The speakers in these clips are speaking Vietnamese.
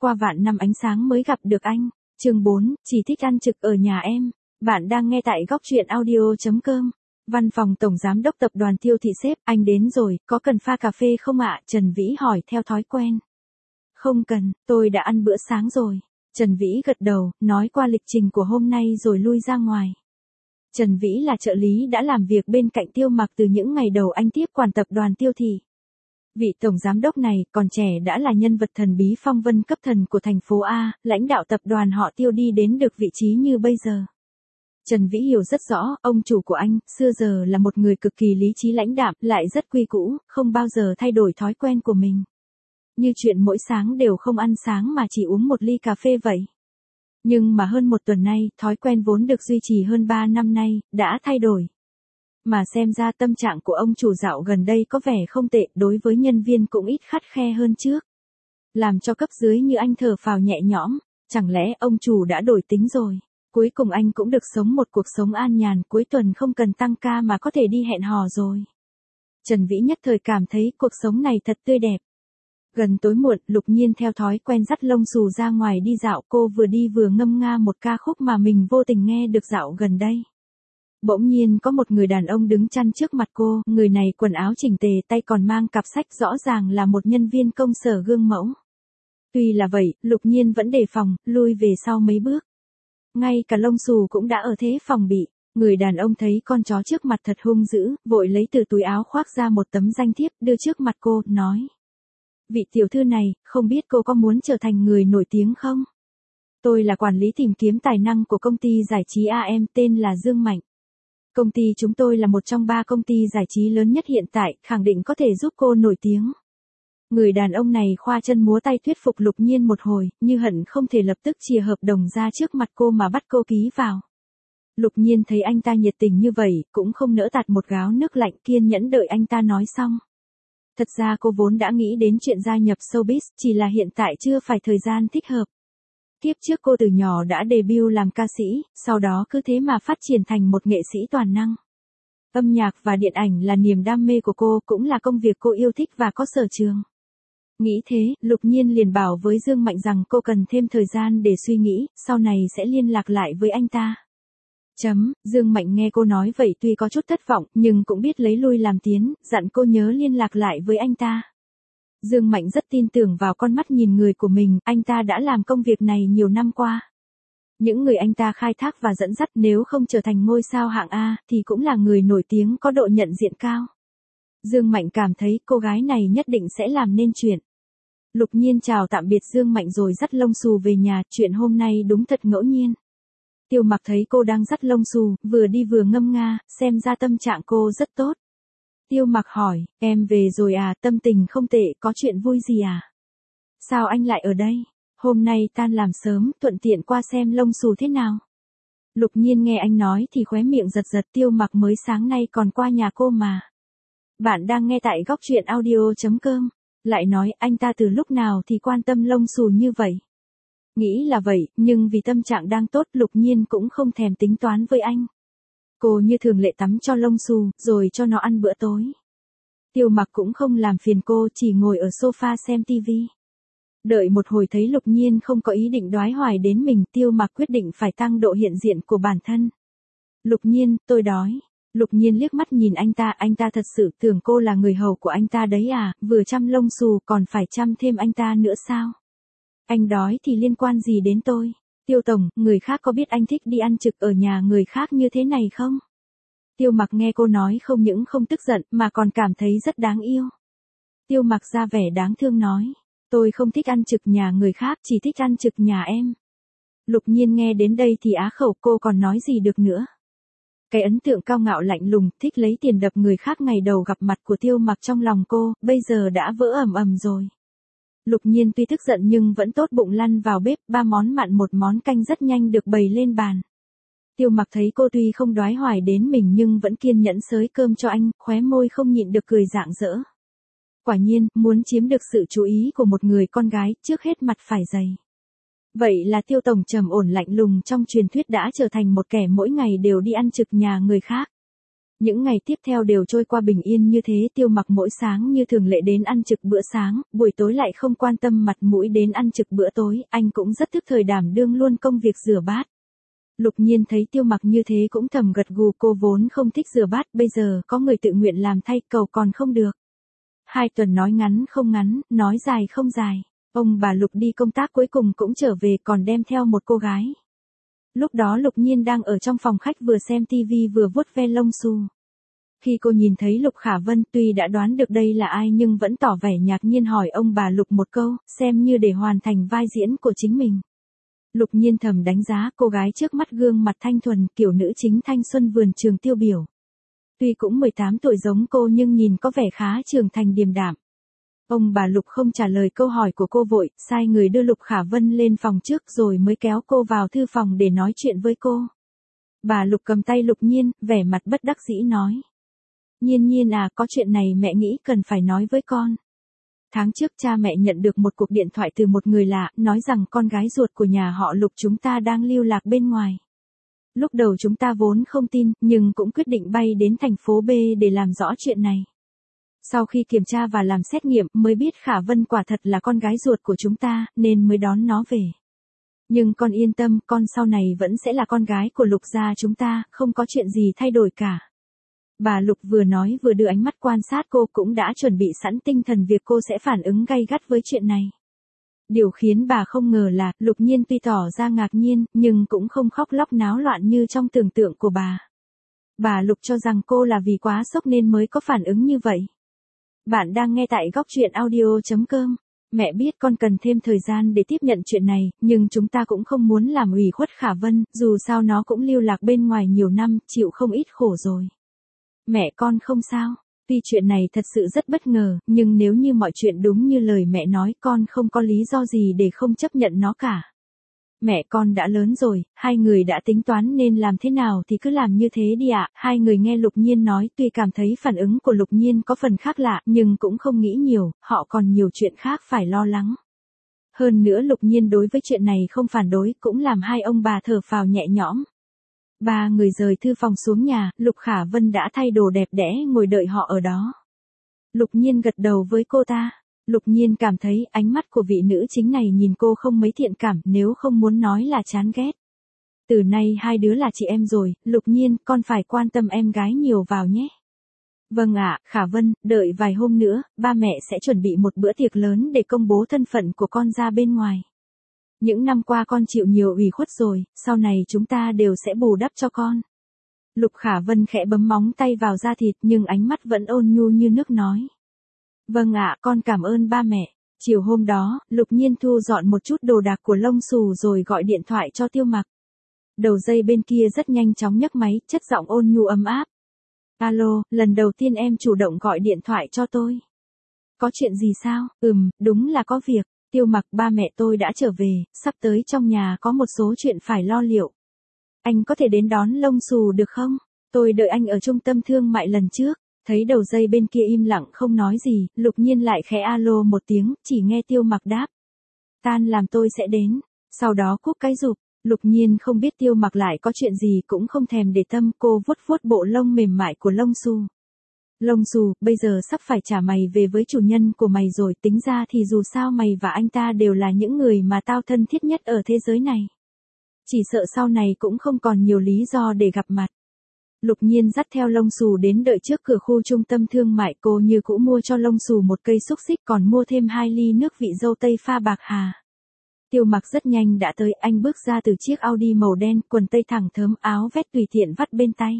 qua vạn năm ánh sáng mới gặp được anh. Chương 4, chỉ thích ăn trực ở nhà em. Bạn đang nghe tại góc truyện audio.com. Văn phòng Tổng Giám đốc Tập đoàn Tiêu Thị sếp, anh đến rồi, có cần pha cà phê không ạ? Trần Vĩ hỏi theo thói quen. Không cần, tôi đã ăn bữa sáng rồi. Trần Vĩ gật đầu, nói qua lịch trình của hôm nay rồi lui ra ngoài. Trần Vĩ là trợ lý đã làm việc bên cạnh Tiêu Mặc từ những ngày đầu anh tiếp quản tập đoàn Tiêu Thị. Vị tổng giám đốc này còn trẻ đã là nhân vật thần bí phong vân cấp thần của thành phố A, lãnh đạo tập đoàn họ Tiêu đi đến được vị trí như bây giờ. Trần Vĩ hiểu rất rõ, ông chủ của anh, xưa giờ là một người cực kỳ lý trí lãnh đạm, lại rất quy cũ, không bao giờ thay đổi thói quen của mình. Như chuyện mỗi sáng đều không ăn sáng mà chỉ uống một ly cà phê vậy. Nhưng mà hơn một tuần nay, thói quen vốn được duy trì hơn 3 năm nay, đã thay đổi. Mà xem ra tâm trạng của ông chủ dạo gần đây có vẻ không tệ, đối với nhân viên cũng ít khắt khe hơn trước. Làm cho cấp dưới như anh thở phào nhẹ nhõm, chẳng lẽ ông chủ đã đổi tính rồi. Cuối cùng anh cũng được sống một cuộc sống an nhàn, cuối tuần không cần tăng ca mà có thể đi hẹn hò rồi. Trần Vĩ nhất thời cảm thấy cuộc sống này thật tươi đẹp. Gần tối muộn, Lục Nhiên theo thói quen dắt lông xù ra ngoài đi dạo, cô vừa đi vừa ngâm nga một ca khúc mà mình vô tình nghe được dạo gần đây. Bỗng nhiên có một người đàn ông đứng chắn trước mặt cô, người này quần áo chỉnh tề, tay còn mang cặp sách, rõ ràng là một nhân viên công sở gương mẫu. Tuy là vậy, Lục Nhiên vẫn đề phòng, lui về sau mấy bước. Ngay cả lông xù cũng đã ở thế phòng bị. Người đàn ông thấy con chó trước mặt thật hung dữ, vội lấy từ túi áo khoác ra một tấm danh thiếp, đưa trước mặt cô, nói. Vị tiểu thư này, không biết cô có muốn trở thành người nổi tiếng không? Tôi là quản lý tìm kiếm tài năng của công ty giải trí AM, tên là Dương Mạnh. Công ty chúng tôi là một trong 3 công ty giải trí lớn nhất hiện tại, khẳng định có thể giúp cô nổi tiếng. Người đàn ông này khoa chân múa tay thuyết phục Lục Nhiên một hồi, như hận không thể lập tức chìa hợp đồng ra trước mặt cô mà bắt cô ký vào. Lục Nhiên thấy anh ta nhiệt tình như vậy, cũng không nỡ tạt một gáo nước lạnh, kiên nhẫn đợi anh ta nói xong. Thật ra cô vốn đã nghĩ đến chuyện gia nhập showbiz, chỉ là hiện tại chưa phải thời gian thích hợp. Kiếp trước cô từ nhỏ đã debut làm ca sĩ, sau đó cứ thế mà phát triển thành một nghệ sĩ toàn năng. Âm nhạc và điện ảnh là niềm đam mê của cô, cũng là công việc cô yêu thích và có sở trường. Nghĩ thế, Lục Nhiên liền bảo với Dương Mạnh rằng cô cần thêm thời gian để suy nghĩ, sau này sẽ liên lạc lại với anh ta. Dương Mạnh nghe cô nói vậy tuy có chút thất vọng, nhưng cũng biết lấy lui làm tiến, dặn cô nhớ liên lạc lại với anh ta. Dương Mạnh rất tin tưởng vào con mắt nhìn người của mình, anh ta đã làm công việc này nhiều năm qua. Những người anh ta khai thác và dẫn dắt nếu không trở thành ngôi sao hạng A, thì cũng là người nổi tiếng có độ nhận diện cao. Dương Mạnh cảm thấy cô gái này nhất định sẽ làm nên chuyện. Lục Nhiên chào tạm biệt Dương Mạnh rồi dắt lông xù về nhà, chuyện hôm nay đúng thật ngẫu nhiên. Tiêu Mặc thấy cô đang dắt lông xù, vừa đi vừa ngâm nga, xem ra tâm trạng cô rất tốt. Tiêu Mặc hỏi, em về rồi à, tâm tình không tệ, có chuyện vui gì à? Sao anh lại ở đây? Hôm nay tan làm sớm, thuận tiện qua xem lông xù thế nào. Lục Nhiên nghe anh nói thì khóe miệng giật giật, Tiêu Mặc mới sáng nay còn qua nhà cô mà. Bạn đang nghe tại góc truyện audio.com. Lại nói anh ta từ lúc nào thì quan tâm lông xù như vậy. Nghĩ là vậy, nhưng vì tâm trạng đang tốt, Lục Nhiên cũng không thèm tính toán với anh. Cô như thường lệ tắm cho lông xù, rồi cho nó ăn bữa tối. Tiêu Mặc cũng không làm phiền cô, chỉ ngồi ở sofa xem tivi. Đợi một hồi thấy Lục Nhiên không có ý định đoái hoài đến mình, Tiêu Mặc quyết định phải tăng độ hiện diện của bản thân. Lục Nhiên, tôi đói. Lục Nhiên liếc mắt nhìn anh ta thật sự tưởng cô là người hầu của anh ta đấy à, vừa chăm lông xù còn phải chăm thêm anh ta nữa sao? Anh đói thì liên quan gì đến tôi? Tiêu Tổng, người khác có biết anh thích đi ăn trực ở nhà người khác như thế này không? Tiêu Mặc nghe cô nói không những không tức giận mà còn cảm thấy rất đáng yêu. Tiêu Mặc ra vẻ đáng thương nói, tôi không thích ăn trực nhà người khác, chỉ thích ăn trực nhà em. Lục Nhiên nghe đến đây thì á khẩu, cô còn nói gì được nữa. Cái ấn tượng cao ngạo lạnh lùng, thích lấy tiền đập người khác ngày đầu gặp mặt của Tiêu Mặc trong lòng cô, bây giờ đã vỡ ầm ầm rồi. Lục Nhiên tuy tức giận nhưng vẫn tốt bụng lăn vào bếp, 3 món mặn 1 món canh rất nhanh được bày lên bàn. Tiêu Mặc thấy cô tuy không đoái hoài đến mình nhưng vẫn kiên nhẫn xới cơm cho anh, khóe môi không nhịn được cười rạng rỡ. Quả nhiên, muốn chiếm được sự chú ý của một người con gái, trước hết mặt phải dày. Vậy là Tiêu Tổng trầm ổn lạnh lùng trong truyền thuyết đã trở thành một kẻ mỗi ngày đều đi ăn trực nhà người khác. Những ngày tiếp theo đều trôi qua bình yên như thế, Tiêu Mặc mỗi sáng như thường lệ đến ăn trực bữa sáng, buổi tối lại không quan tâm mặt mũi đến ăn trực bữa tối, anh cũng rất thức thời đảm đương luôn công việc rửa bát. Lục Nhiên thấy Tiêu Mặc như thế cũng thầm gật gù, cô vốn không thích rửa bát, bây giờ có người tự nguyện làm thay cầu còn không được. 2 tuần nói ngắn không ngắn, nói dài không dài. Ông bà Lục đi công tác cuối cùng cũng trở về, còn đem theo một cô gái. Lúc đó Lục Nhiên đang ở trong phòng khách vừa xem tivi vừa vuốt ve lông xù. Khi cô nhìn thấy Lục Khả Vân, tuy đã đoán được đây là ai nhưng vẫn tỏ vẻ ngạc nhiên hỏi ông bà Lục một câu, xem như để hoàn thành vai diễn của chính mình. Lục Nhiên thầm đánh giá cô gái trước mắt gương mặt thanh thuần, kiểu nữ chính thanh xuân vườn trường tiêu biểu. Tuy cũng 18 tuổi giống cô nhưng nhìn có vẻ khá trưởng thành điềm đạm. Ông bà Lục không trả lời câu hỏi của cô, vội sai người đưa Lục Khả Vân lên phòng trước rồi mới kéo cô vào thư phòng để nói chuyện với cô. Bà Lục cầm tay Lục Nhiên, vẻ mặt bất đắc dĩ nói. Nhiên Nhiên à, có chuyện này mẹ nghĩ cần phải nói với con. Tháng trước cha mẹ nhận được một cuộc điện thoại từ một người lạ, nói rằng con gái ruột của nhà họ Lục chúng ta đang lưu lạc bên ngoài. Lúc đầu chúng ta vốn không tin, nhưng cũng quyết định bay đến thành phố B để làm rõ chuyện này. Sau khi kiểm tra và làm xét nghiệm mới biết Khả Vân quả thật là con gái ruột của chúng ta, nên mới đón nó về. Nhưng con yên tâm, con sau này vẫn sẽ là con gái của Lục gia chúng ta, không có chuyện gì thay đổi cả. Bà Lục vừa nói vừa đưa ánh mắt quan sát cô, cũng đã chuẩn bị sẵn tinh thần việc cô sẽ phản ứng gay gắt với chuyện này. Điều khiến bà không ngờ là, Lục Nhiên tuy tỏ ra ngạc nhiên, nhưng cũng không khóc lóc náo loạn như trong tưởng tượng của bà. Bà Lục cho rằng cô là vì quá sốc nên mới có phản ứng như vậy. Bạn đang nghe tại góc truyện audio.com. Mẹ biết con cần thêm thời gian để tiếp nhận chuyện này, nhưng chúng ta cũng không muốn làm ủy khuất Khả Vân, dù sao nó cũng lưu lạc bên ngoài nhiều năm, chịu không ít khổ rồi. Mẹ con không sao. Tuy chuyện này thật sự rất bất ngờ, nhưng nếu như mọi chuyện đúng như lời mẹ nói, con không có lý do gì để không chấp nhận nó cả. Mẹ con đã lớn rồi, hai người đã tính toán nên làm thế nào thì cứ làm như thế đi ạ. Hai người nghe Lục Nhiên nói, tuy cảm thấy phản ứng của Lục Nhiên có phần khác lạ, nhưng cũng không nghĩ nhiều, họ còn nhiều chuyện khác phải lo lắng. Hơn nữa Lục Nhiên đối với chuyện này không phản đối, cũng làm hai ông bà thở phào nhẹ nhõm. Ba người rời thư phòng xuống nhà, Lục Khả Vân đã thay đồ đẹp đẽ ngồi đợi họ ở đó. Lục Nhiên gật đầu với cô ta. Lục Nhiên cảm thấy ánh mắt của vị nữ chính này nhìn cô không mấy thiện cảm, nếu không muốn nói là chán ghét. Từ nay hai đứa là chị em rồi, Lục Nhiên, con phải quan tâm em gái nhiều vào nhé. Vâng ạ, Khả Vân, đợi vài hôm nữa, ba mẹ sẽ chuẩn bị một bữa tiệc lớn để công bố thân phận của con ra bên ngoài. Những năm qua con chịu nhiều ủy khuất rồi, sau này chúng ta đều sẽ bù đắp cho con. Lục Khả Vân khẽ bấm móng tay vào da thịt nhưng ánh mắt vẫn ôn nhu như nước nói. Vâng ạ, con cảm ơn ba mẹ. Chiều hôm đó, Lục Nhiên thu dọn một chút đồ đạc của lông xù rồi gọi điện thoại cho Tiêu Mặc. Đầu dây bên kia rất nhanh chóng nhấc máy, chất giọng ôn nhu ấm áp. Alo, lần đầu tiên em chủ động gọi điện thoại cho tôi. Có chuyện gì sao? Đúng là có việc. Tiêu Mặc, ba mẹ tôi đã trở về, sắp tới trong nhà có một số chuyện phải lo liệu. Anh có thể đến đón lông xù được không? Tôi đợi anh ở trung tâm thương mại lần trước. Thấy đầu dây bên kia im lặng không nói gì, Lục Nhiên lại khẽ alo một tiếng, chỉ nghe Tiêu Mặc đáp. Tan làm tôi sẽ đến. Sau đó cúp cái rụp. Lục Nhiên không biết Tiêu Mặc lại có chuyện gì cũng không thèm để tâm, cô vuốt vuốt bộ lông mềm mại của lông xù. Lông xù, bây giờ sắp phải trả mày về với chủ nhân của mày rồi, tính ra thì dù sao mày và anh ta đều là những người mà tao thân thiết nhất ở thế giới này. Chỉ sợ sau này cũng không còn nhiều lý do để gặp mặt. Lục Nhiên dắt theo lông xù đến đợi trước cửa khu trung tâm thương mại, cô như cũ mua cho lông xù một cây xúc xích, còn mua thêm 2 ly nước vị dâu tây pha bạc hà. Tiêu Mặc rất nhanh đã tới, anh bước ra từ chiếc Audi màu đen, quần tây thẳng thớm, áo vest tùy tiện vắt bên tay.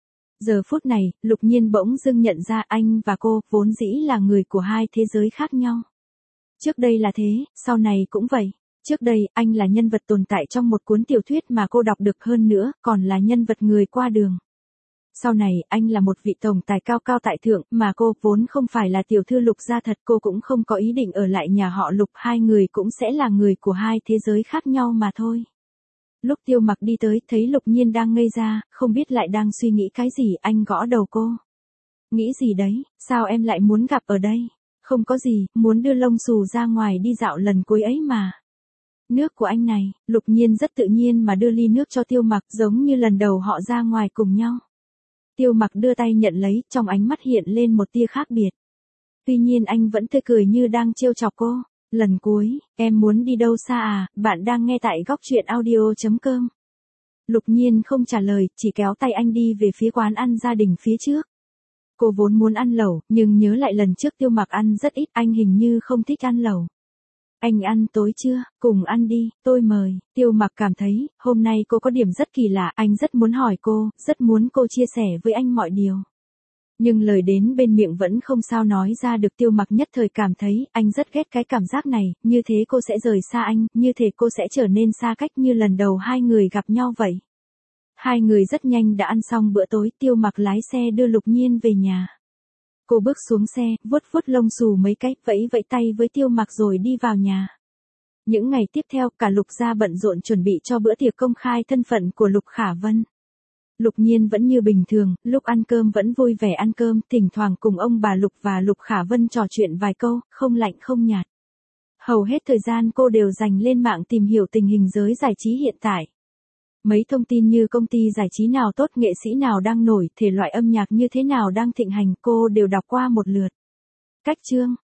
Giờ phút này, Lục Nhiên bỗng dưng nhận ra anh và cô vốn dĩ là người của hai thế giới khác nhau. Trước đây là thế, sau này cũng vậy. Trước đây, anh là nhân vật tồn tại trong một cuốn tiểu thuyết mà cô đọc được, hơn nữa, còn là nhân vật người qua đường. Sau này, anh là một vị tổng tài cao cao tại thượng, mà cô vốn không phải là tiểu thư Lục gia thật, cô cũng không có ý định ở lại nhà họ Lục, hai người cũng sẽ là người của hai thế giới khác nhau mà thôi. Lúc Tiêu Mặc đi tới, thấy Lục Nhiên đang ngây ra, không biết lại đang suy nghĩ cái gì, anh gõ đầu cô. Nghĩ gì đấy, sao em lại muốn gặp ở đây? Không có gì, muốn đưa lông xù ra ngoài đi dạo lần cuối ấy mà. Nước của anh này, Lục Nhiên rất tự nhiên mà đưa ly nước cho Tiêu Mặc, giống như lần đầu họ ra ngoài cùng nhau. Tiêu Mặc đưa tay nhận lấy, trong ánh mắt hiện lên một tia khác biệt. Tuy nhiên anh vẫn tươi cười như đang trêu chọc cô. Lần cuối, em muốn đi đâu xa à, bạn đang nghe tại góc truyện audio.com. Lục Nhiên không trả lời, chỉ kéo tay anh đi về phía quán ăn gia đình phía trước. Cô vốn muốn ăn lẩu, nhưng nhớ lại lần trước Tiêu Mặc ăn rất ít, anh hình như không thích ăn lẩu. Anh ăn tối chưa, cùng ăn đi, tôi mời. Tiêu Mặc cảm thấy, hôm nay cô có điểm rất kỳ lạ, anh rất muốn hỏi cô, rất muốn cô chia sẻ với anh mọi điều. Nhưng lời đến bên miệng vẫn không sao nói ra được. Tiêu Mặc nhất thời cảm thấy, anh rất ghét cái cảm giác này, như thế cô sẽ rời xa anh, như thế cô sẽ trở nên xa cách như lần đầu hai người gặp nhau vậy. Hai người rất nhanh đã ăn xong bữa tối, Tiêu Mặc lái xe đưa Lục Nhiên về nhà. Cô bước xuống xe, vuốt vuốt lông xù mấy cái, vẫy vẫy tay với Tiêu Mặc rồi đi vào nhà. Những ngày tiếp theo, cả Lục gia bận rộn chuẩn bị cho bữa tiệc công khai thân phận của Lục Khả Vân. Lục Nhiên vẫn như bình thường, lúc ăn cơm vẫn vui vẻ ăn cơm, thỉnh thoảng cùng ông bà Lục và Lục Khả Vân trò chuyện vài câu, không lạnh không nhạt. Hầu hết thời gian cô đều dành lên mạng tìm hiểu tình hình giới giải trí hiện tại. Mấy thông tin như công ty giải trí nào tốt, nghệ sĩ nào đang nổi, thể loại âm nhạc như thế nào đang thịnh hành, cô đều đọc qua một lượt. Cách chương,